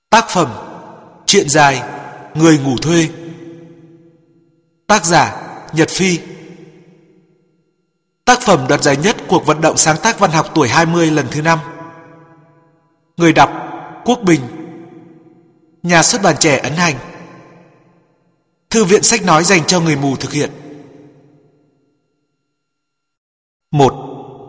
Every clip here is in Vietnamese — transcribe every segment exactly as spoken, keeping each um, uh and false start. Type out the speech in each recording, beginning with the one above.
Tác phẩm Truyện dài Người ngủ thuê. Tác giả Nhật Phi. Tác phẩm đoạt giải nhất cuộc vận động sáng tác văn học tuổi hai mươi lần thứ năm. Người đọc Quốc Bình. Nhà xuất bản Trẻ ấn hành. Thư viện sách nói dành cho người mù thực hiện. Một.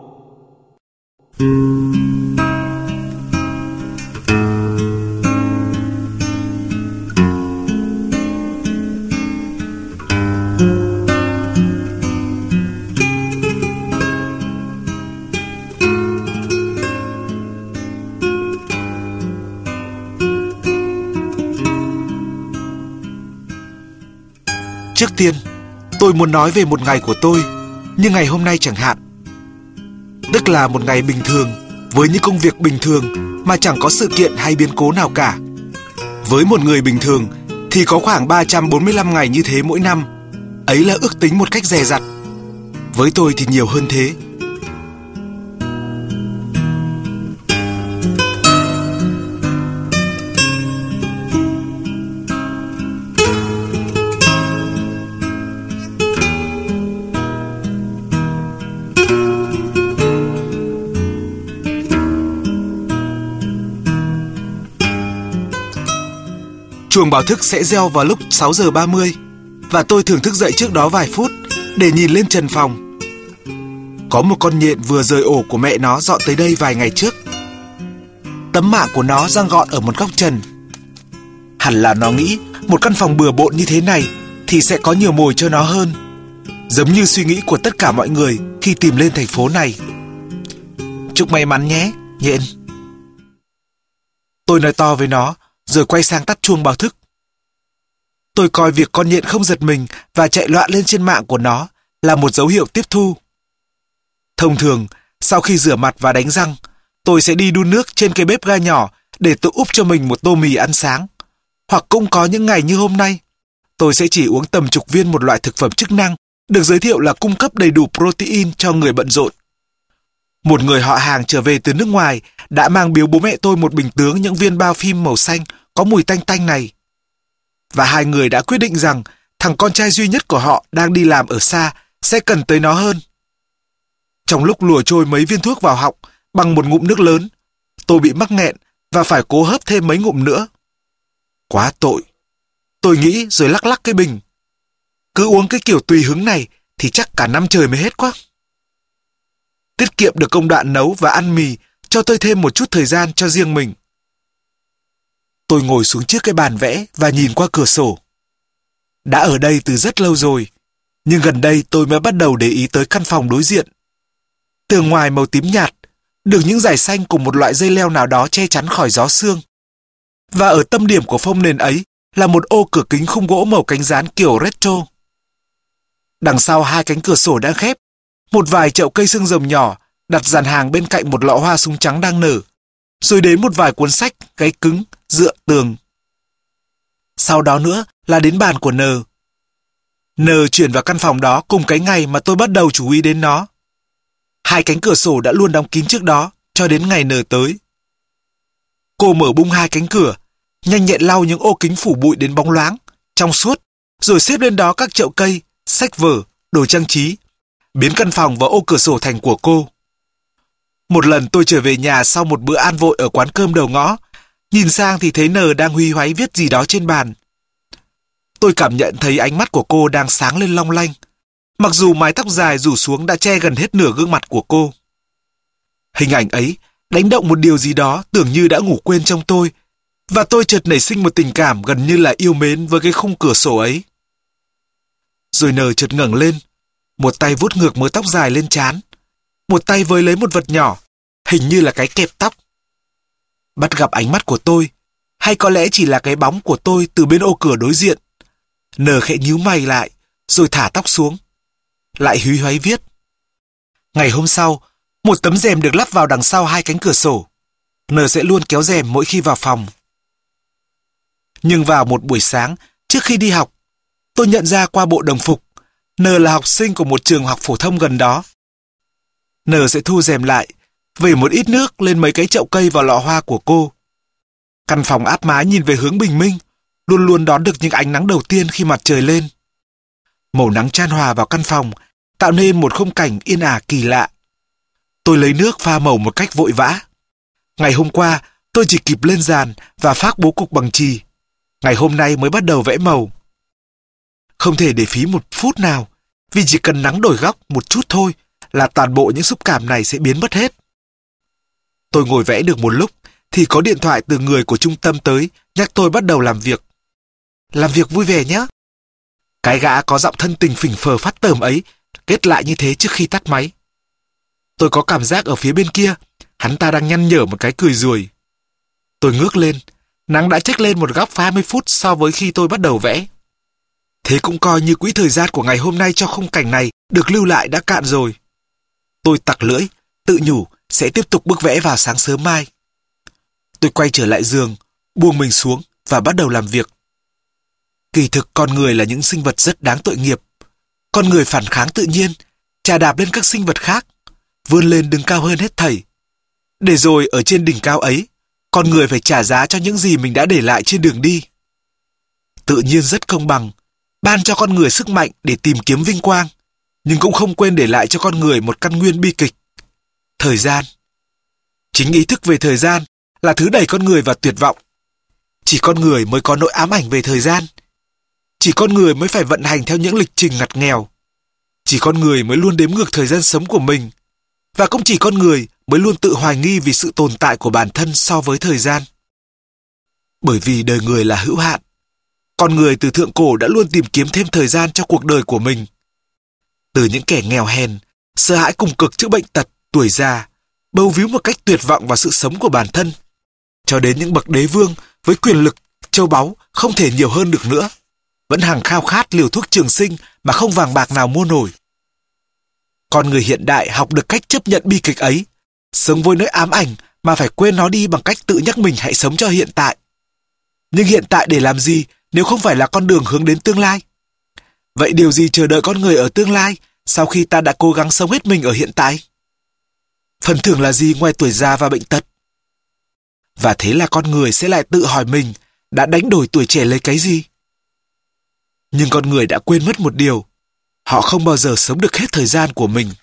Trước tiên, tôi muốn nói về một ngày của tôi, như ngày hôm nay chẳng hạn. Tức là một ngày bình thường, với những công việc bình thường mà chẳng có sự kiện hay biến cố nào cả. Với một người bình thường thì có khoảng ba trăm bốn mươi lăm ngày như thế mỗi năm. Ấy là ước tính một cách dè dặt. Với tôi thì nhiều hơn thế. Chuông báo thức sẽ reo vào lúc sáu giờ ba mươi và tôi thường thức dậy trước đó vài phút để nhìn lên trần phòng. Có một con nhện vừa rời ổ của mẹ nó dọn tới đây vài ngày trước. Tấm mạng của nó giăng gọn ở một góc trần. Hẳn là nó nghĩ một căn phòng bừa bộn như thế này thì sẽ có nhiều mồi cho nó hơn. Giống như suy nghĩ của tất cả mọi người khi tìm lên thành phố này. Chúc may mắn nhé, nhện. Tôi nói to với nó, rồi quay sang tắt chuông báo thức. Tôi coi việc con nhện không giật mình và chạy loạn lên trên mạng của nó là một dấu hiệu tiếp thu. Thông thường, sau khi rửa mặt và đánh răng, tôi sẽ đi đun nước trên cái bếp ga nhỏ để tự úp cho mình một tô mì ăn sáng. Hoặc cũng có những ngày như hôm nay, tôi sẽ chỉ uống tầm chục viên một loại thực phẩm chức năng được giới thiệu là cung cấp đầy đủ protein cho người bận rộn. Một người họ hàng trở về từ nước ngoài đã mang biếu bố mẹ tôi một bình tướng những viên bao phim màu xanh có mùi tanh tanh này. Và hai người đã quyết định rằng thằng con trai duy nhất của họ đang đi làm ở xa sẽ cần tới nó hơn. Trong lúc lùa trôi mấy viên thuốc vào họng bằng một ngụm nước lớn, tôi bị mắc nghẹn và phải cố hớp thêm mấy ngụm nữa. Quá tội. Tôi nghĩ rồi lắc lắc cái bình. Cứ uống cái kiểu tùy hứng này thì chắc cả năm trời mới hết quá. Tiết kiệm được công đoạn nấu và ăn mì, cho tôi thêm một chút thời gian cho riêng mình. Tôi ngồi xuống trước cái bàn vẽ và nhìn qua cửa sổ. Đã ở đây từ rất lâu rồi, nhưng gần đây tôi mới bắt đầu để ý tới căn phòng đối diện. Tường ngoài màu tím nhạt, được những dải xanh cùng một loại dây leo nào đó che chắn khỏi gió sương. Và ở tâm điểm của phông nền ấy là một ô cửa kính khung gỗ màu cánh gián kiểu retro. Đằng sau hai cánh cửa sổ đang khép, một vài chậu cây xương rồng nhỏ đặt dàn hàng bên cạnh một lọ hoa súng trắng đang nở, rồi đến một vài cuốn sách gáy cứng dựa tường. Sau đó nữa là đến bàn của N. N chuyển vào căn phòng đó cùng cái ngày mà tôi bắt đầu chú ý đến nó. Hai cánh cửa sổ đã luôn đóng kín trước đó cho đến ngày N tới. Cô mở bung hai cánh cửa, nhanh nhẹn lau những ô kính phủ bụi đến bóng loáng, trong suốt, rồi xếp lên đó các chậu cây, sách vở, đồ trang trí, biến căn phòng và ô cửa sổ thành của cô. Một lần tôi trở về nhà sau một bữa ăn vội ở quán cơm đầu ngõ, nhìn sang thì thấy N đang huy hoáy viết gì đó trên bàn. Tôi cảm nhận thấy ánh mắt của cô đang sáng lên long lanh, mặc dù mái tóc dài rủ xuống đã che gần hết nửa gương mặt của cô. Hình ảnh ấy đánh động một điều gì đó tưởng như đã ngủ quên trong tôi, và tôi chợt nảy sinh một tình cảm gần như là yêu mến với cái khung cửa sổ ấy. Rồi N chợt ngẩng lên, một tay vuốt ngược mớ tóc dài lên trán, một tay với lấy một vật nhỏ, hình như là cái kẹp tóc. Bắt gặp ánh mắt của tôi, hay có lẽ chỉ là cái bóng của tôi từ bên ô cửa đối diện, N khẽ nhíu mày lại, rồi thả tóc xuống. Lại húy hoáy viết. Ngày hôm sau, một tấm rèm được lắp vào đằng sau hai cánh cửa sổ. N sẽ luôn kéo rèm mỗi khi vào phòng. Nhưng vào một buổi sáng, trước khi đi học, tôi nhận ra qua bộ đồng phục, N là học sinh của một trường học phổ thông gần đó. N sẽ thu rèm lại, vẩy một ít nước lên mấy cái chậu cây và lọ hoa của cô. Căn phòng áp mái nhìn về hướng bình minh, luôn luôn đón được những ánh nắng đầu tiên khi mặt trời lên. Màu nắng chan hòa vào căn phòng, tạo nên một khung cảnh yên ả kỳ lạ. Tôi lấy nước pha màu một cách vội vã. Ngày hôm qua, tôi chỉ kịp lên giàn và phác bố cục bằng chì. Ngày hôm nay mới bắt đầu vẽ màu. Không thể để phí một phút nào, vì chỉ cần nắng đổi góc một chút thôi là toàn bộ những xúc cảm này sẽ biến mất hết. Tôi ngồi vẽ được một lúc thì có điện thoại từ người của trung tâm tới nhắc tôi bắt đầu làm việc. Làm việc vui vẻ nhé. Cái gã có giọng thân tình phỉnh phờ phát tởm ấy kết lại như thế trước khi tắt máy. Tôi có cảm giác ở phía bên kia, hắn ta đang nhăn nhở một cái cười ruồi. Tôi ngước lên, nắng đã chếch lên một góc hai mươi phút so với khi tôi bắt đầu vẽ. Thế cũng coi như quỹ thời gian của ngày hôm nay cho khung cảnh này được lưu lại đã cạn rồi. Tôi tặc lưỡi, tự nhủ sẽ tiếp tục bước vẽ vào sáng sớm mai. Tôi quay trở lại giường, buông mình xuống và bắt đầu làm việc. Kỳ thực con người là những sinh vật rất đáng tội nghiệp. Con người phản kháng tự nhiên, chà đạp lên các sinh vật khác, vươn lên đứng cao hơn hết thảy. Để rồi ở trên đỉnh cao ấy, con người phải trả giá cho những gì mình đã để lại trên đường đi. Tự nhiên rất công bằng, ban cho con người sức mạnh để tìm kiếm vinh quang, nhưng cũng không quên để lại cho con người một căn nguyên bi kịch. Thời gian. Chính ý thức về thời gian là thứ đẩy con người vào tuyệt vọng. Chỉ con người mới có nỗi ám ảnh về thời gian. Chỉ con người mới phải vận hành theo những lịch trình ngặt nghèo. Chỉ con người mới luôn đếm ngược thời gian sống của mình. Và cũng chỉ con người mới luôn tự hoài nghi vì sự tồn tại của bản thân so với thời gian. Bởi vì đời người là hữu hạn, con người từ thượng cổ đã luôn tìm kiếm thêm thời gian cho cuộc đời của mình. Từ những kẻ nghèo hèn, sợ hãi cùng cực trước bệnh tật, tuổi già, bấu víu một cách tuyệt vọng vào sự sống của bản thân, cho đến những bậc đế vương với quyền lực, châu báu không thể nhiều hơn được nữa, vẫn hằng khao khát liều thuốc trường sinh mà không vàng bạc nào mua nổi. Con người hiện đại học được cách chấp nhận bi kịch ấy, sống với nỗi ám ảnh mà phải quên nó đi bằng cách tự nhắc mình hãy sống cho hiện tại. Nhưng hiện tại để làm gì nếu không phải là con đường hướng đến tương lai? Vậy điều gì chờ đợi con người ở tương lai sau khi ta đã cố gắng sống hết mình ở hiện tại? Phần thưởng là gì ngoài tuổi già và bệnh tật? Và thế là con người sẽ lại tự hỏi mình đã đánh đổi tuổi trẻ lấy cái gì? Nhưng con người đã quên mất một điều, họ không bao giờ sống được hết thời gian của mình.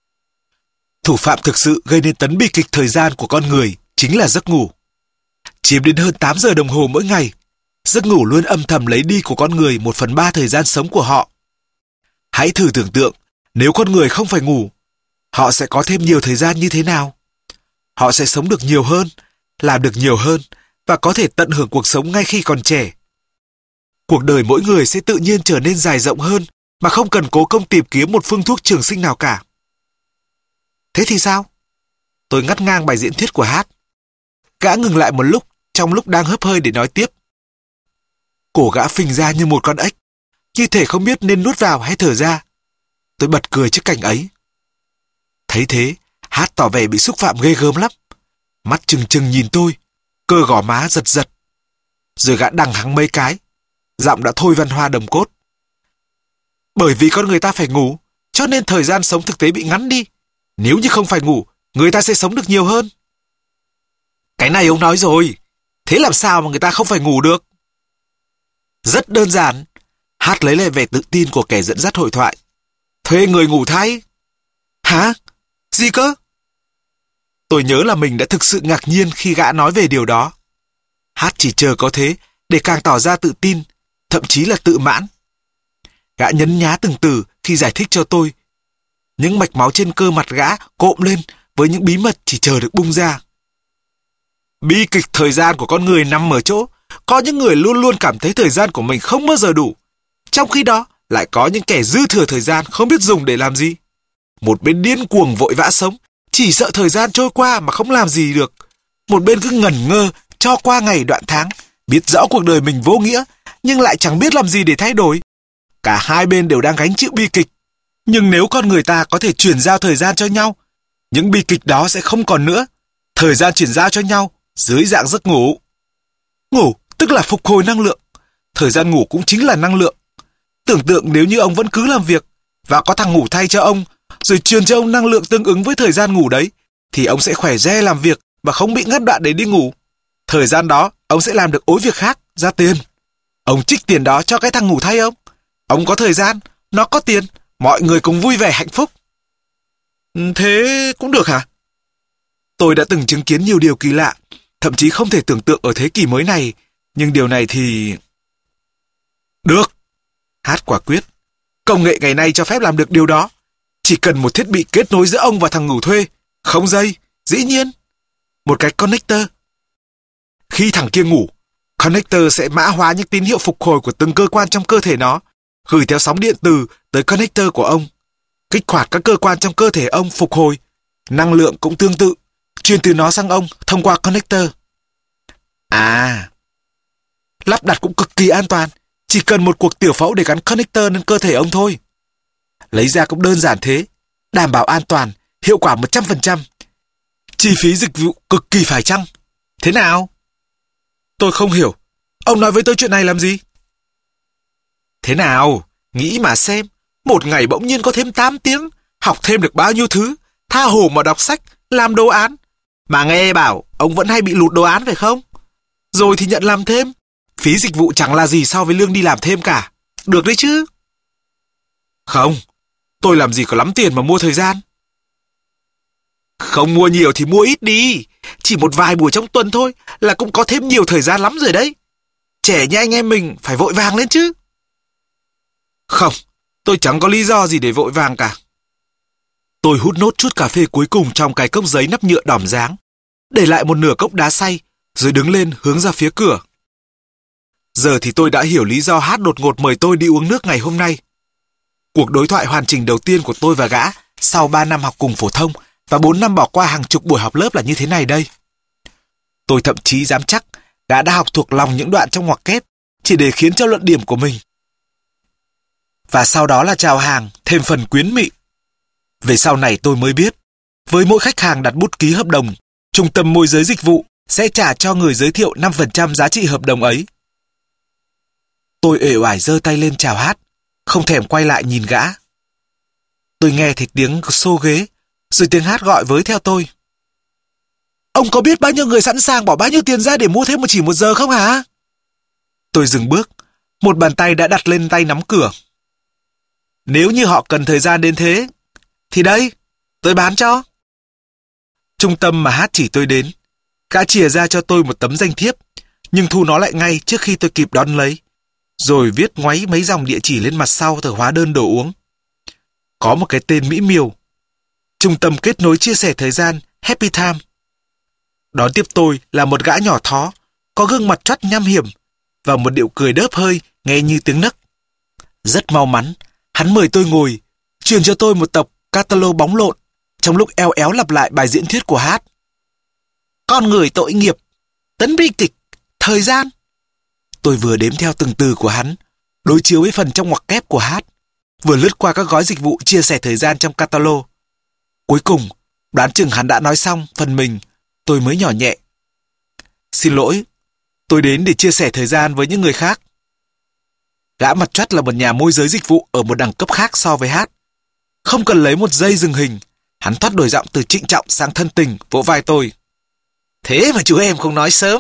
Thủ phạm thực sự gây nên tấn bi kịch thời gian của con người chính là giấc ngủ. Chiếm đến hơn tám giờ đồng hồ mỗi ngày, giấc ngủ luôn âm thầm lấy đi của con người một phần ba thời gian sống của họ. Hãy thử tưởng tượng, nếu con người không phải ngủ, họ sẽ có thêm nhiều thời gian như thế nào? Họ sẽ sống được nhiều hơn, làm được nhiều hơn và có thể tận hưởng cuộc sống ngay khi còn trẻ. Cuộc đời mỗi người sẽ tự nhiên trở nên dài rộng hơn mà không cần cố công tìm kiếm một phương thuốc trường sinh nào cả. Thế thì sao? Tôi ngắt ngang bài diễn thuyết của Hát. Gã ngừng lại một lúc trong lúc đang hớp hơi để nói tiếp. Cổ gã phình ra như một con ếch, như thể không biết nên nuốt vào hay thở ra. Tôi bật cười trước cảnh ấy. Thấy thế, Hát tỏ vẻ bị xúc phạm ghê gớm lắm. Mắt trừng trừng nhìn tôi, cơ gò má giật giật. Rồi gã đằng hắng mấy cái, giọng đã thôi văn hoa đồng cốt. Bởi vì con người ta phải ngủ, cho nên thời gian sống thực tế bị ngắn đi. Nếu như không phải ngủ, người ta sẽ sống được nhiều hơn. Cái này ông nói rồi, thế làm sao mà người ta không phải ngủ được? Rất đơn giản. Hát lấy lại vẻ tự tin của kẻ dẫn dắt hội thoại. Thuê người ngủ thay. Hả? Gì cơ? Tôi nhớ là mình đã thực sự ngạc nhiên khi gã nói về điều đó. Hát chỉ chờ có thế để càng tỏ ra tự tin, thậm chí là tự mãn. Gã nhấn nhá từng từ khi giải thích cho tôi. Những mạch máu trên cơ mặt gã cộm lên với những bí mật chỉ chờ được bung ra. Bi kịch thời gian của con người nằm ở chỗ có những người luôn luôn cảm thấy thời gian của mình không bao giờ đủ. Trong khi đó lại có những kẻ dư thừa thời gian không biết dùng để làm gì. Một bên điên cuồng vội vã sống, chỉ sợ thời gian trôi qua mà không làm gì được. Một bên cứ ngẩn ngơ cho qua ngày đoạn tháng, biết rõ cuộc đời mình vô nghĩa nhưng lại chẳng biết làm gì để thay đổi. Cả hai bên đều đang gánh chịu bi kịch. Nhưng nếu con người ta có thể chuyển giao thời gian cho nhau, những bi kịch đó sẽ không còn nữa. Thời gian chuyển giao cho nhau dưới dạng giấc ngủ. Ngủ tức là phục hồi năng lượng. Thời gian ngủ cũng chính là năng lượng. Tưởng tượng nếu như ông vẫn cứ làm việc và có thằng ngủ thay cho ông, rồi truyền cho ông năng lượng tương ứng với thời gian ngủ đấy, thì ông sẽ khỏe re làm việc và không bị ngắt đoạn để đi ngủ. Thời gian đó ông sẽ làm được ối việc khác, ra tiền. Ông trích tiền đó cho cái thằng ngủ thay ông. Ông có thời gian, nó có tiền, mọi người cùng vui vẻ hạnh phúc. Thế cũng được hả? Tôi đã từng chứng kiến nhiều điều kỳ lạ, thậm chí không thể tưởng tượng ở thế kỷ mới này, nhưng điều này thì... Được. Hát quả quyết. Công nghệ ngày nay cho phép làm được điều đó. Chỉ cần một thiết bị kết nối giữa ông và thằng ngủ thuê. Không dây, dĩ nhiên. Một cái connector. Khi thằng kia ngủ, connector sẽ mã hóa những tín hiệu phục hồi của từng cơ quan trong cơ thể nó, gửi theo sóng điện từ tới connector của ông. Kích hoạt các cơ quan trong cơ thể ông phục hồi. Năng lượng cũng tương tự, truyền từ nó sang ông thông qua connector. À, lắp đặt cũng cực kỳ an toàn. Chỉ cần một cuộc tiểu phẫu để gắn connector lên cơ thể ông thôi. Lấy ra cũng đơn giản thế. Đảm bảo an toàn, hiệu quả một trăm phần trăm. Chi phí dịch vụ cực kỳ phải chăng? Thế nào? Tôi không hiểu. Ông nói với tôi chuyện này làm gì? Thế nào? Nghĩ mà xem. Một ngày bỗng nhiên có thêm tám tiếng. Học thêm được bao nhiêu thứ. Tha hồ mà đọc sách, làm đồ án. Mà nghe bảo, ông vẫn hay bị lụt đồ án phải không? Rồi thì nhận làm thêm. Phí dịch vụ chẳng là gì so với lương đi làm thêm cả. Được đấy chứ? Không, tôi làm gì có lắm tiền mà mua thời gian. Không mua nhiều thì mua ít đi. Chỉ một vài buổi trong tuần thôi là cũng có thêm nhiều thời gian lắm rồi đấy. Trẻ như anh em mình phải vội vàng lên chứ. Không, tôi chẳng có lý do gì để vội vàng cả. Tôi hút nốt chút cà phê cuối cùng trong cái cốc giấy nắp nhựa đỏm dáng, để lại một nửa cốc đá xay, rồi đứng lên hướng ra phía cửa. Giờ thì tôi đã hiểu lý do Hát đột ngột mời tôi đi uống nước ngày hôm nay. Cuộc đối thoại hoàn chỉnh đầu tiên của tôi và gã sau ba năm học cùng phổ thông và bốn năm bỏ qua hàng chục buổi học lớp là như thế này đây. Tôi thậm chí dám chắc gã đã học thuộc lòng những đoạn trong ngoặc kép chỉ để khiến cho luận điểm của mình. Và sau đó là chào hàng, thêm phần quyến mị. Về sau này tôi mới biết, với mỗi khách hàng đặt bút ký hợp đồng, trung tâm môi giới dịch vụ sẽ trả cho người giới thiệu năm phần trăm giá trị hợp đồng ấy. Tôi uể oải giơ tay lên chào Hát, không thèm quay lại nhìn gã. Tôi nghe thấy tiếng xô ghế, rồi tiếng Hát gọi với theo tôi. Ông có biết bao nhiêu người sẵn sàng bỏ bao nhiêu tiền ra để mua thêm một chỉ một giờ không hả? Tôi dừng bước, một bàn tay đã đặt lên tay nắm cửa. Nếu như họ cần thời gian đến thế, thì đây, tôi bán cho. Trung tâm mà Hát chỉ tôi đến, gã chìa ra cho tôi một tấm danh thiếp, nhưng thu nó lại ngay trước khi tôi kịp đón lấy, rồi viết ngoáy mấy dòng địa chỉ lên mặt sau tờ hóa đơn đồ uống. Có một cái tên mỹ miều: Trung tâm kết nối chia sẻ thời gian Happy Time. Đón tiếp tôi là một gã nhỏ thó, có gương mặt trắt nham hiểm và một điệu cười đớp hơi nghe như tiếng nấc. Rất mau mắn, hắn mời tôi ngồi, truyền cho tôi một tập catalog bóng lộn, trong lúc eo éo lặp lại bài diễn thuyết của Hát. Con người tội nghiệp, tấn bi kịch, thời gian. Tôi vừa đếm theo từng từ của hắn, đối chiếu với phần trong ngoặc kép của Hát, vừa lướt qua các gói dịch vụ chia sẻ thời gian trong catalog. Cuối cùng, đoán chừng hắn đã nói xong phần mình, tôi mới nhỏ nhẹ. Xin lỗi, tôi đến để chia sẻ thời gian với những người khác. Gã mặt chắt là một nhà môi giới dịch vụ ở một đẳng cấp khác so với Hát. Không cần lấy một giây dừng hình, hắn thoát đổi giọng từ trịnh trọng sang thân tình, vỗ vai tôi. Thế mà chú em không nói sớm.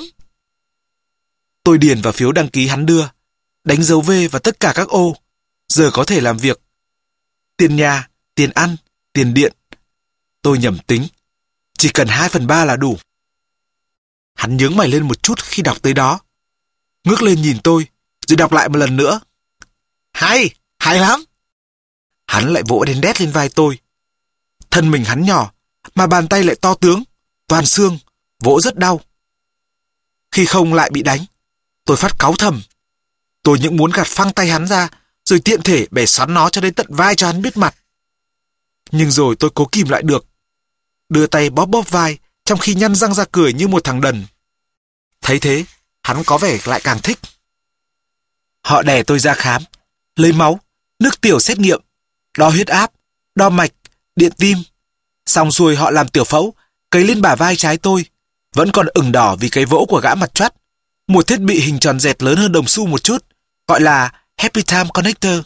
Tôi điền vào phiếu đăng ký hắn đưa, đánh dấu V vào tất cả các ô. Giờ có thể làm việc. Tiền nhà, tiền ăn, tiền điện. Tôi nhẩm tính, chỉ cần hai phần ba là đủ. Hắn nhướng mày lên một chút khi đọc tới đó, ngước lên nhìn tôi, rồi đọc lại một lần nữa. Hay, hay lắm. Hắn lại vỗ đến đét lên vai tôi. Thân mình hắn nhỏ, mà bàn tay lại to tướng, toàn xương, vỗ rất đau. Khi không lại bị đánh, tôi phát cáu thầm. Tôi những muốn gạt phăng tay hắn ra, rồi tiện thể bẻ xoắn nó cho đến tận vai cho hắn biết mặt. Nhưng rồi tôi cố kìm lại được, đưa tay bóp bóp vai, trong khi nhăn răng ra cười như một thằng đần. Thấy thế, hắn có vẻ lại càng thích. Họ đè tôi ra khám, lấy máu, nước tiểu xét nghiệm, đo huyết áp, đo mạch, điện tim. Xong xuôi họ làm tiểu phẫu, cấy lên bả vai trái tôi, vẫn còn ửng đỏ vì cái vỗ của gã mặt choắt. Một thiết bị hình tròn dẹt lớn hơn đồng xu một chút, gọi là Happy Time Connector.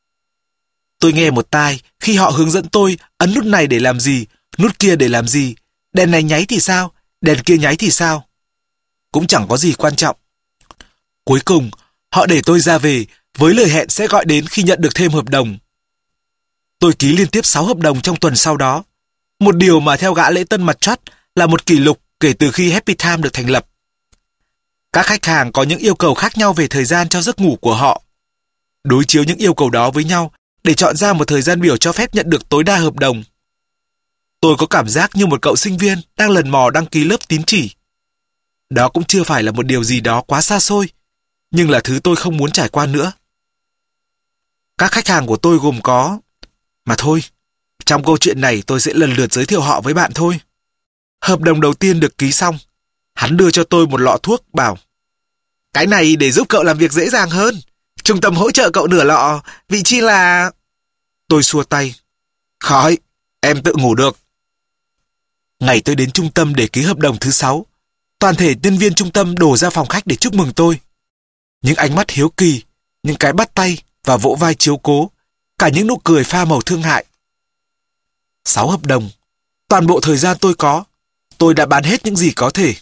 Tôi nghe một tai khi họ hướng dẫn tôi ấn nút này để làm gì, nút kia để làm gì, đèn này nháy thì sao, đèn kia nháy thì sao. cũng chẳng có gì quan trọng. Cuối cùng, họ để tôi ra về với lời hẹn sẽ gọi đến khi nhận được thêm hợp đồng. Tôi ký liên tiếp sáu hợp đồng trong tuần sau đó. Một điều mà theo gã lễ tân mặt trót là một kỷ lục kể từ khi Happy Time được thành lập. Các khách hàng có những yêu cầu khác nhau về thời gian cho giấc ngủ của họ. Đối chiếu những yêu cầu đó với nhau để chọn ra một thời gian biểu cho phép nhận được tối đa hợp đồng. Tôi có cảm giác như một cậu sinh viên đang lần mò đăng ký lớp tín chỉ. Đó cũng chưa phải là một điều gì đó quá xa xôi, nhưng là thứ tôi không muốn trải qua nữa. Các khách hàng của tôi gồm có... Mà thôi, trong câu chuyện này tôi sẽ lần lượt giới thiệu họ với bạn thôi. Hợp đồng đầu tiên được ký xong. Hắn đưa cho tôi một lọ thuốc, bảo: cái này để giúp cậu làm việc dễ dàng hơn. Trung tâm hỗ trợ cậu nửa lọ, vị trí là... Tôi xua tay: khỏi, em tự ngủ được. Ngày tôi đến trung tâm để ký hợp đồng thứ sáu, toàn thể nhân viên trung tâm đổ ra phòng khách để chúc mừng tôi. Những ánh mắt hiếu kỳ, những cái bắt tay và vỗ vai chiếu cố, cả những nụ cười pha màu thương hại. Sáu hợp đồng, toàn bộ thời gian tôi có, tôi đã bán hết những gì có thể.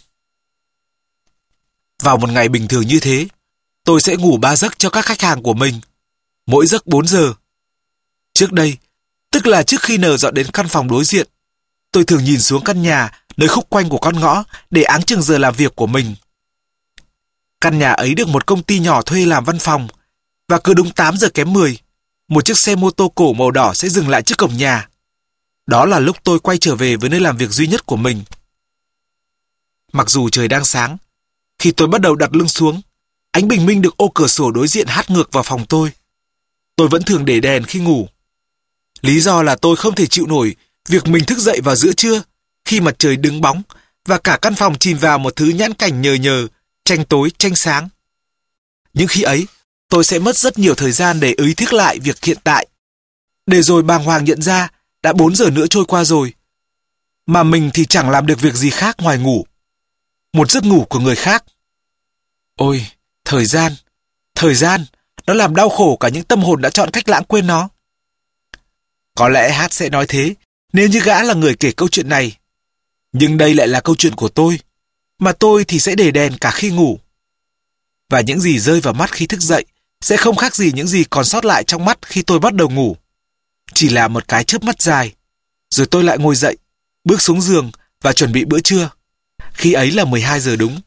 Vào một ngày bình thường như thế, tôi sẽ ngủ ba giấc cho các khách hàng của mình, mỗi giấc bốn giờ. Trước đây, tức là trước khi N dọn đến căn phòng đối diện, tôi thường nhìn xuống căn nhà nơi khúc quanh của con ngõ để áng chừng giờ làm việc của mình. Căn nhà ấy được một công ty nhỏ thuê làm văn phòng, và cứ đúng tám giờ kém mười, một chiếc xe mô tô cổ màu đỏ sẽ dừng lại trước cổng nhà. Đó là lúc tôi quay trở về với nơi làm việc duy nhất của mình. Mặc dù trời đang sáng, khi tôi bắt đầu đặt lưng xuống, ánh bình minh được ô cửa sổ đối diện hắt ngược vào phòng tôi. Tôi vẫn thường để đèn khi ngủ. Lý do là tôi không thể chịu nổi việc mình thức dậy vào giữa trưa, khi mặt trời đứng bóng, và cả căn phòng chìm vào một thứ nhãn cảnh nhờ nhờ, tranh tối, tranh sáng. Nhưng khi ấy, tôi sẽ mất rất nhiều thời gian để ý thức lại việc hiện tại. Để rồi bàng hoàng nhận ra, đã bốn giờ nữa trôi qua rồi, mà mình thì chẳng làm được việc gì khác ngoài ngủ. Một giấc ngủ của người khác. Ôi, thời gian, thời gian, nó làm đau khổ cả những tâm hồn đã chọn cách lãng quên nó. Có lẽ Hát sẽ nói thế nếu như gã là người kể câu chuyện này. Nhưng đây lại là câu chuyện của tôi, mà tôi thì sẽ để đèn cả khi ngủ. Và những gì rơi vào mắt khi thức dậy sẽ không khác gì những gì còn sót lại trong mắt khi tôi bắt đầu ngủ. Chỉ là một cái chớp mắt dài, rồi tôi lại ngồi dậy, bước xuống giường và chuẩn bị bữa trưa. Khi ấy là mười hai giờ đúng.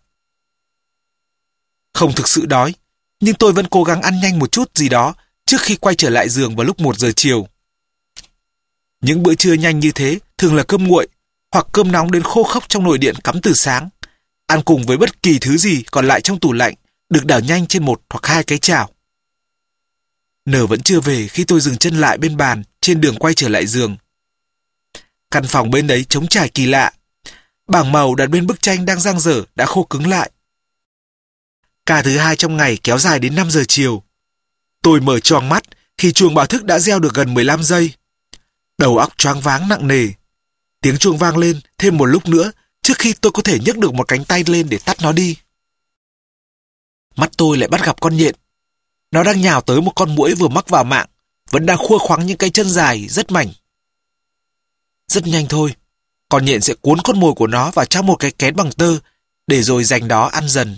Không thực sự đói, nhưng tôi vẫn cố gắng ăn nhanh một chút gì đó trước khi quay trở lại giường vào lúc một giờ chiều. Những bữa trưa nhanh như thế thường là cơm nguội, hoặc cơm nóng đến khô khốc trong nồi điện cắm từ sáng, ăn cùng với bất kỳ thứ gì còn lại trong tủ lạnh, được đảo nhanh trên một hoặc hai cái chảo. N vẫn chưa về khi tôi dừng chân lại bên bàn trên đường quay trở lại giường. Căn phòng bên đấy trống trải kỳ lạ. Bảng màu đặt bên bức tranh đang dang dở đã khô cứng lại. Ca thứ hai trong ngày kéo dài đến năm giờ chiều. Tôi mở choàng mắt khi chuông báo thức đã reo được gần mười lăm giây. Đầu óc choáng váng nặng nề. Tiếng chuông vang lên thêm một lúc nữa trước khi tôi có thể nhấc được một cánh tay lên để tắt nó đi. Mắt tôi lại bắt gặp con nhện. Nó đang nhào tới một con muỗi vừa mắc vào mạng, vẫn đang khua khoắng những cái chân dài rất mảnh. Rất nhanh thôi, con nhện sẽ cuốn con mồi của nó vào trong một cái kén bằng tơ, để rồi dành đó ăn dần.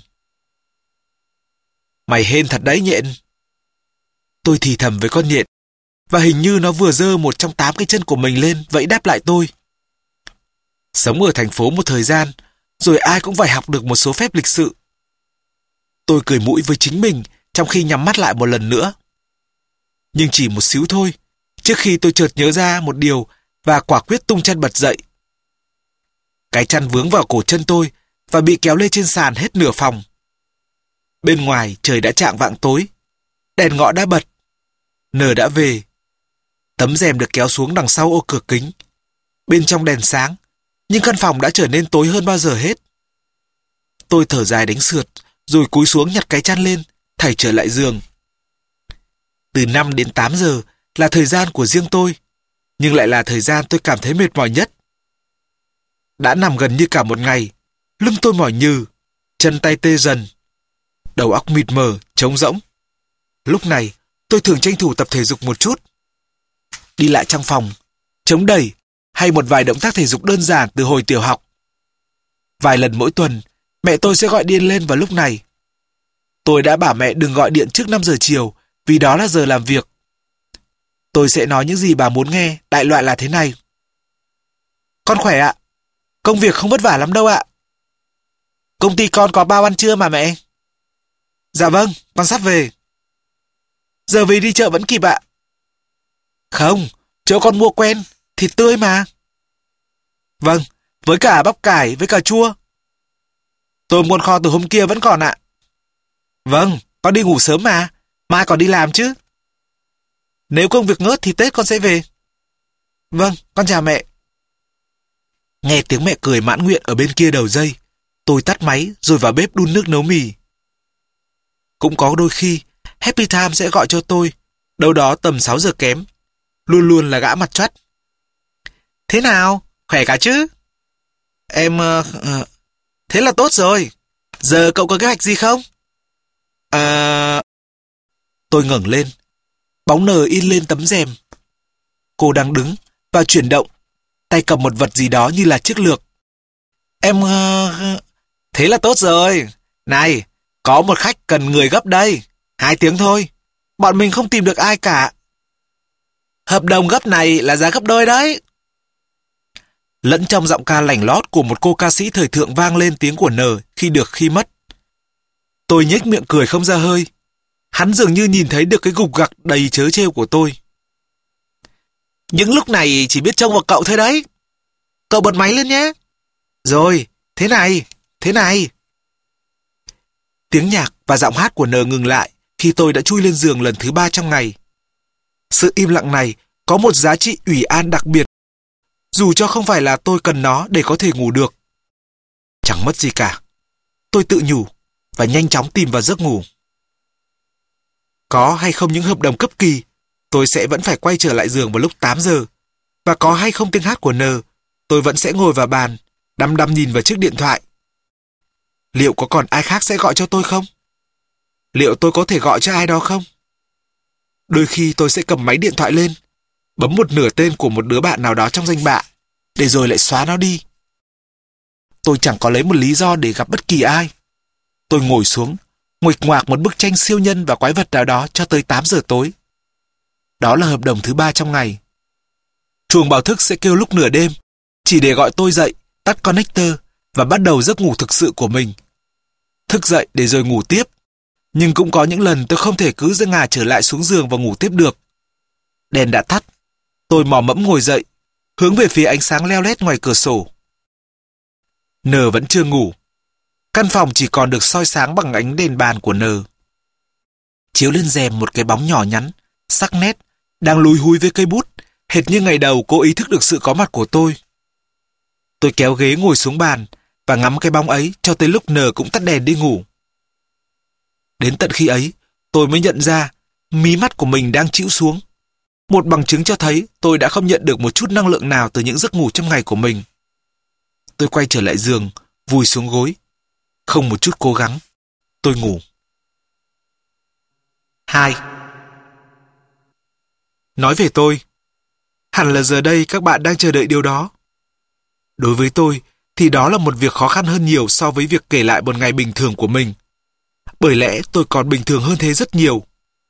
Mày hên thật đấy nhện. Tôi thì thầm với con nhện, và hình như nó vừa giơ một trong tám cái chân của mình lên vẫy đáp lại tôi. Sống ở thành phố một thời gian, rồi ai cũng phải học được một số phép lịch sự. Tôi cười mũi với chính mình trong khi nhắm mắt lại một lần nữa. Nhưng chỉ một xíu thôi, trước khi tôi chợt nhớ ra một điều và quả quyết tung chân bật dậy. Cái chăn vướng vào cổ chân tôi và bị kéo lên trên sàn hết nửa phòng. Bên ngoài trời đã chạng vạng tối, đèn ngõ đã bật. N đã về. Tấm rèm được kéo xuống đằng sau ô cửa kính. Bên trong đèn sáng, nhưng căn phòng đã trở nên tối hơn bao giờ hết. Tôi thở dài đánh sượt, rồi cúi xuống nhặt cái chăn lên, thảy trở lại giường. Từ năm đến tám giờ là thời gian của riêng tôi, nhưng lại là thời gian tôi cảm thấy mệt mỏi nhất. Đã nằm gần như cả một ngày, lưng tôi mỏi nhừ, chân tay tê dần, đầu óc mịt mờ, trống rỗng. Lúc này, tôi thường tranh thủ tập thể dục một chút. Đi lại trong phòng, chống đẩy, hay một vài động tác thể dục đơn giản từ hồi tiểu học. Vài lần mỗi tuần, mẹ tôi sẽ gọi điện lên vào lúc này. Tôi đã bảo mẹ đừng gọi điện trước năm giờ chiều, vì đó là giờ làm việc. Tôi sẽ nói những gì bà muốn nghe, đại loại là thế này. Con khỏe ạ. Công việc không vất vả lắm đâu ạ. Công ty con có bao ăn trưa mà mẹ. Dạ vâng, con sắp về. Giờ về đi chợ vẫn kịp ạ. Không, chỗ con mua quen, thịt tươi mà. Vâng, với cả bắp cải với cà chua. Tôm con kho từ hôm kia vẫn còn ạ. Vâng, con đi ngủ sớm mà, mai còn đi làm chứ. Nếu công việc ngớt thì Tết con sẽ về. Vâng, con chào mẹ. Nghe tiếng mẹ cười mãn nguyện ở bên kia đầu dây, tôi tắt máy rồi vào bếp đun nước nấu mì. Cũng có đôi khi, Happy Time sẽ gọi cho tôi, đâu đó tầm sáu giờ kém. Luôn luôn là gã mặt choắt. Thế nào? Khỏe cả chứ? Em... Uh, uh, thế là tốt rồi. Giờ cậu có kế hoạch gì không? À... Tôi ngẩng lên. Bóng nờ in lên tấm rèm. Cô đang đứng và chuyển động, tay cầm một vật gì đó như là chiếc lược. Em... Uh... Thế là tốt rồi. Này, có một khách cần người gấp đây. Hai tiếng thôi. Bọn mình không tìm được ai cả. Hợp đồng gấp này là giá gấp đôi đấy. Lẫn trong giọng ca lành lót của một cô ca sĩ thời thượng vang lên tiếng của N khi được khi mất. Tôi nhếch miệng cười không ra hơi. Hắn dường như nhìn thấy được cái gục gặc đầy trớ trêu của tôi. Những lúc này chỉ biết trông vào cậu thôi đấy. Cậu bật máy lên nhé. Rồi, thế này, thế này. Tiếng nhạc và giọng hát của N ngừng lại khi tôi đã chui lên giường lần thứ ba trong ngày. Sự im lặng này có một giá trị ủy an đặc biệt, dù cho không phải là tôi cần nó để có thể ngủ được. Chẳng mất gì cả. Tôi tự nhủ và nhanh chóng tìm vào giấc ngủ. Có hay không những hợp đồng cấp kỳ, tôi sẽ vẫn phải quay trở lại giường vào lúc tám giờ. Và có hay không tiếng hát của N, tôi vẫn sẽ ngồi vào bàn, đăm đăm nhìn vào chiếc điện thoại. Liệu có còn ai khác sẽ gọi cho tôi không? Liệu tôi có thể gọi cho ai đó không? Đôi khi tôi sẽ cầm máy điện thoại lên, bấm một nửa tên của một đứa bạn nào đó trong danh bạ, để rồi lại xóa nó đi. Tôi chẳng có lấy một lý do để gặp bất kỳ ai. Tôi ngồi xuống, nguệch ngoạc một bức tranh siêu nhân và quái vật nào đó cho tới tám giờ tối. Đó là hợp đồng thứ ba trong ngày. Chuông báo thức sẽ kêu lúc nửa đêm, chỉ để gọi tôi dậy, tắt connector và bắt đầu giấc ngủ thực sự của mình. Thức dậy để rồi ngủ tiếp. Nhưng cũng có những lần tôi không thể cứ dâng ngả trở lại xuống giường và ngủ tiếp được. Đèn đã tắt. Tôi mò mẫm ngồi dậy, hướng về phía ánh sáng leo lét ngoài cửa sổ. N vẫn chưa ngủ. Căn phòng chỉ còn được soi sáng bằng ánh đèn bàn của N. Chiếu lên rèm một cái bóng nhỏ nhắn, sắc nét, đang lùi húi với cây bút, hệt như ngày đầu cô ý thức được sự có mặt của tôi. Tôi kéo ghế ngồi xuống bàn và ngắm cái bóng ấy cho tới lúc N cũng tắt đèn đi ngủ. Đến tận khi ấy, tôi mới nhận ra mí mắt của mình đang chĩu xuống. Một bằng chứng cho thấy tôi đã không nhận được một chút năng lượng nào từ những giấc ngủ trong ngày của mình. Tôi quay trở lại giường, vùi xuống gối. Không một chút cố gắng, tôi ngủ. Hai. Nói về tôi, hẳn là giờ đây các bạn đang chờ đợi điều đó. Đối với tôi thì đó là một việc khó khăn hơn nhiều so với việc kể lại một ngày bình thường của mình. Bởi lẽ tôi còn bình thường hơn thế rất nhiều.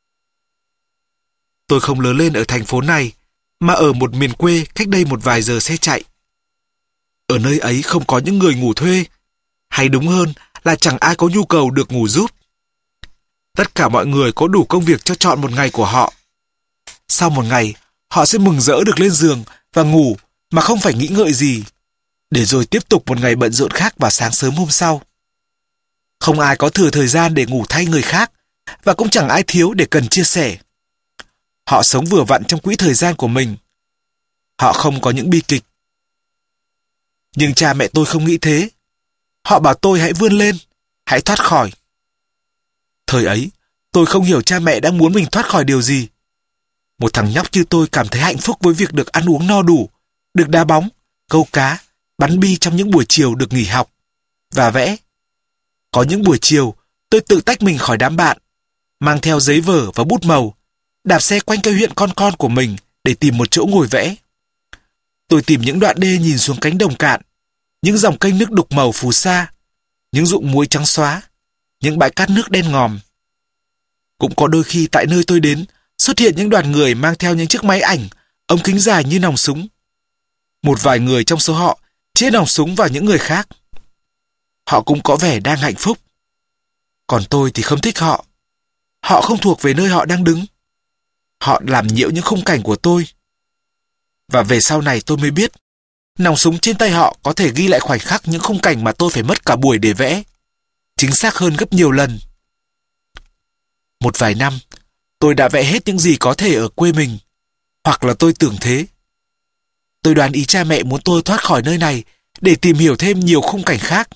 Tôi không lớn lên ở thành phố này, mà ở một miền quê cách đây một vài giờ xe chạy. Ở nơi ấy không có những người ngủ thuê, hay đúng hơn là chẳng ai có nhu cầu được ngủ giúp. Tất cả mọi người có đủ công việc cho chọn một ngày của họ. Sau một ngày, họ sẽ mừng rỡ được lên giường và ngủ mà không phải nghĩ ngợi gì, để rồi tiếp tục một ngày bận rộn khác vào sáng sớm hôm sau. Không ai có thừa thời gian để ngủ thay người khác, và cũng chẳng ai thiếu để cần chia sẻ. Họ sống vừa vặn trong quỹ thời gian của mình. Họ không có những bi kịch. Nhưng cha mẹ tôi không nghĩ thế. Họ bảo tôi hãy vươn lên, hãy thoát khỏi. Thời ấy, tôi không hiểu cha mẹ đang muốn mình thoát khỏi điều gì. Một thằng nhóc như tôi cảm thấy hạnh phúc với việc được ăn uống no đủ, được đá bóng, câu cá, bắn bi trong những buổi chiều được nghỉ học, và vẽ. Có những buổi chiều, tôi tự tách mình khỏi đám bạn, mang theo giấy vở và bút màu, đạp xe quanh cây huyện con con của mình để tìm một chỗ ngồi vẽ. Tôi tìm những đoạn đê nhìn xuống cánh đồng cạn, những dòng kênh nước đục màu phù sa, những ruộng muối trắng xóa, những bãi cát nước đen ngòm. Cũng có đôi khi tại nơi tôi đến xuất hiện những đoàn người mang theo những chiếc máy ảnh, ống kính dài như nòng súng. Một vài người trong số họ chĩa nòng súng vào những người khác. Họ cũng có vẻ đang hạnh phúc. Còn tôi thì không thích họ. Họ không thuộc về nơi họ đang đứng. Họ làm nhiễu những khung cảnh của tôi. Và về sau này tôi mới biết, nòng súng trên tay họ có thể ghi lại khoảnh khắc những khung cảnh mà tôi phải mất cả buổi để vẽ. Chính xác hơn gấp nhiều lần. Một vài năm, tôi đã vẽ hết những gì có thể ở quê mình. Hoặc là tôi tưởng thế. Tôi đoán ý cha mẹ muốn tôi thoát khỏi nơi này để tìm hiểu thêm nhiều khung cảnh khác.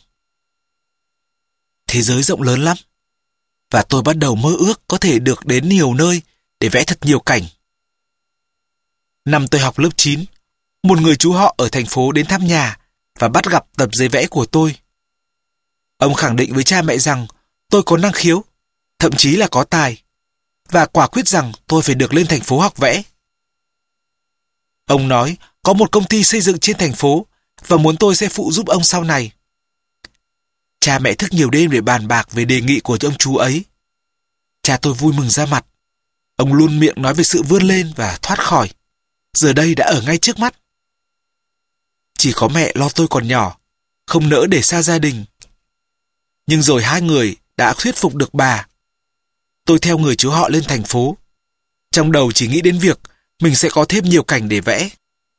Thế giới rộng lớn lắm. Và tôi bắt đầu mơ ước có thể được đến nhiều nơi để vẽ thật nhiều cảnh. Năm tôi học lớp chín, một người chú họ ở thành phố đến thăm nhà và bắt gặp tập giấy vẽ của tôi. Ông khẳng định với cha mẹ rằng tôi có năng khiếu, thậm chí là có tài, và quả quyết rằng tôi phải được lên thành phố học vẽ. Ông nói có một công ty xây dựng trên thành phố và muốn tôi sẽ phụ giúp ông sau này. Cha mẹ thức nhiều đêm để bàn bạc về đề nghị của ông chú ấy. Cha tôi vui mừng ra mặt. Ông luôn miệng nói về sự vươn lên và thoát khỏi. Giờ đây đã ở ngay trước mắt. Chỉ có mẹ lo tôi còn nhỏ, không nỡ để xa gia đình. Nhưng rồi hai người đã thuyết phục được bà. Tôi theo người chú họ lên thành phố. Trong đầu chỉ nghĩ đến việc mình sẽ có thêm nhiều cảnh để vẽ.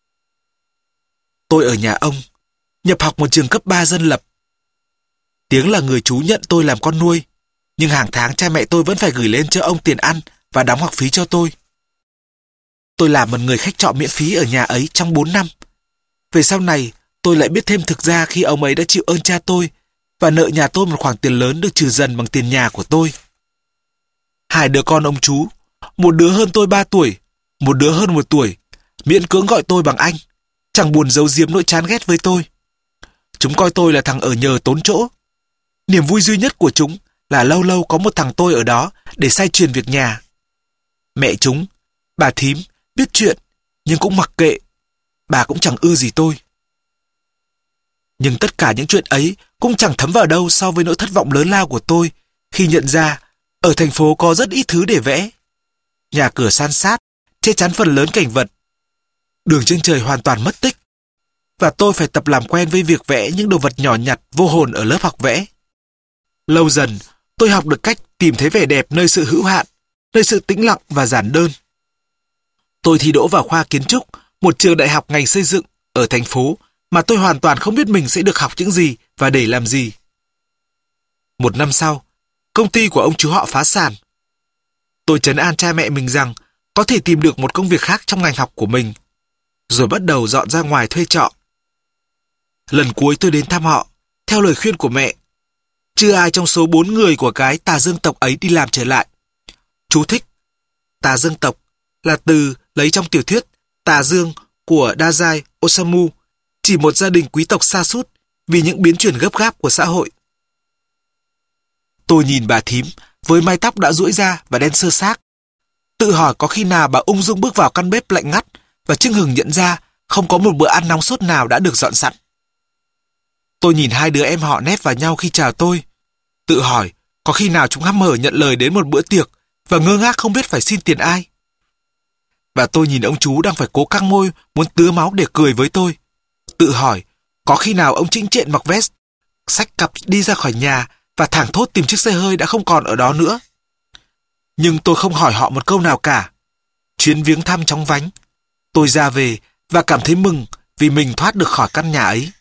Tôi ở nhà ông, nhập học một trường cấp ba dân lập. Tiếng là người chú nhận tôi làm con nuôi, nhưng hàng tháng cha mẹ tôi vẫn phải gửi lên cho ông tiền ăn và đóng học phí cho tôi. Tôi làm một người khách trọ miễn phí ở nhà ấy trong bốn năm. Về sau này, tôi lại biết thêm thực ra khi ông ấy đã chịu ơn cha tôi và nợ nhà tôi một khoản tiền lớn được trừ dần bằng tiền nhà của tôi. Hai đứa con ông chú, một đứa hơn tôi ba tuổi, một đứa hơn một tuổi, miễn cưỡng gọi tôi bằng anh, chẳng buồn giấu giếm nỗi chán ghét với tôi. Chúng coi tôi là thằng ở nhờ tốn chỗ. Niềm vui duy nhất của chúng là lâu lâu có một thằng tôi ở đó để sai truyền việc nhà. Mẹ chúng, bà thím, biết chuyện, nhưng cũng mặc kệ. Bà cũng chẳng ưa gì tôi. Nhưng tất cả những chuyện ấy cũng chẳng thấm vào đâu so với nỗi thất vọng lớn lao của tôi khi nhận ra ở thành phố có rất ít thứ để vẽ. Nhà cửa san sát, che chắn phần lớn cảnh vật. Đường trên trời hoàn toàn mất tích. Và tôi phải tập làm quen với việc vẽ những đồ vật nhỏ nhặt vô hồn ở lớp học vẽ. Lâu dần, tôi học được cách tìm thấy vẻ đẹp nơi sự hữu hạn, nơi sự tĩnh lặng và giản đơn. Tôi thi đỗ vào khoa kiến trúc, một trường đại học ngành xây dựng ở thành phố mà tôi hoàn toàn không biết mình sẽ được học những gì và để làm gì. Một năm sau, công ty của ông chú họ phá sản. Tôi trấn an cha mẹ mình rằng có thể tìm được một công việc khác trong ngành học của mình, rồi bắt đầu dọn ra ngoài thuê trọ. Lần cuối tôi đến thăm họ, theo lời khuyên của mẹ, chưa ai trong số bốn người của cái tà dương tộc ấy đi làm trở lại. Chú thích: tà dương tộc là từ lấy trong tiểu thuyết Tà Dương của Dazai Osamu, chỉ một gia đình quý tộc sa sút vì những biến chuyển gấp gáp của xã hội. Tôi nhìn bà thím với mái tóc đã duỗi ra và đen sơ xác, tự hỏi có khi nào bà ung dung bước vào căn bếp lạnh ngắt và chưng hừng nhận ra không có một bữa ăn nóng sốt nào đã được dọn sẵn. Tôi nhìn hai đứa em họ nép vào nhau khi chào tôi, tự hỏi có khi nào chúng hăm hở nhận lời đến một bữa tiệc và ngơ ngác không biết phải xin tiền ai. Và tôi nhìn ông chú đang phải cố căng môi muốn tứa máu để cười với tôi, tự hỏi có khi nào ông chĩnh trện mặc vest, xách cặp đi ra khỏi nhà và thảng thốt tìm chiếc xe hơi đã không còn ở đó nữa. Nhưng tôi không hỏi họ một câu nào cả. Chuyến viếng thăm chóng vánh, tôi ra về và cảm thấy mừng vì mình thoát được khỏi căn nhà ấy.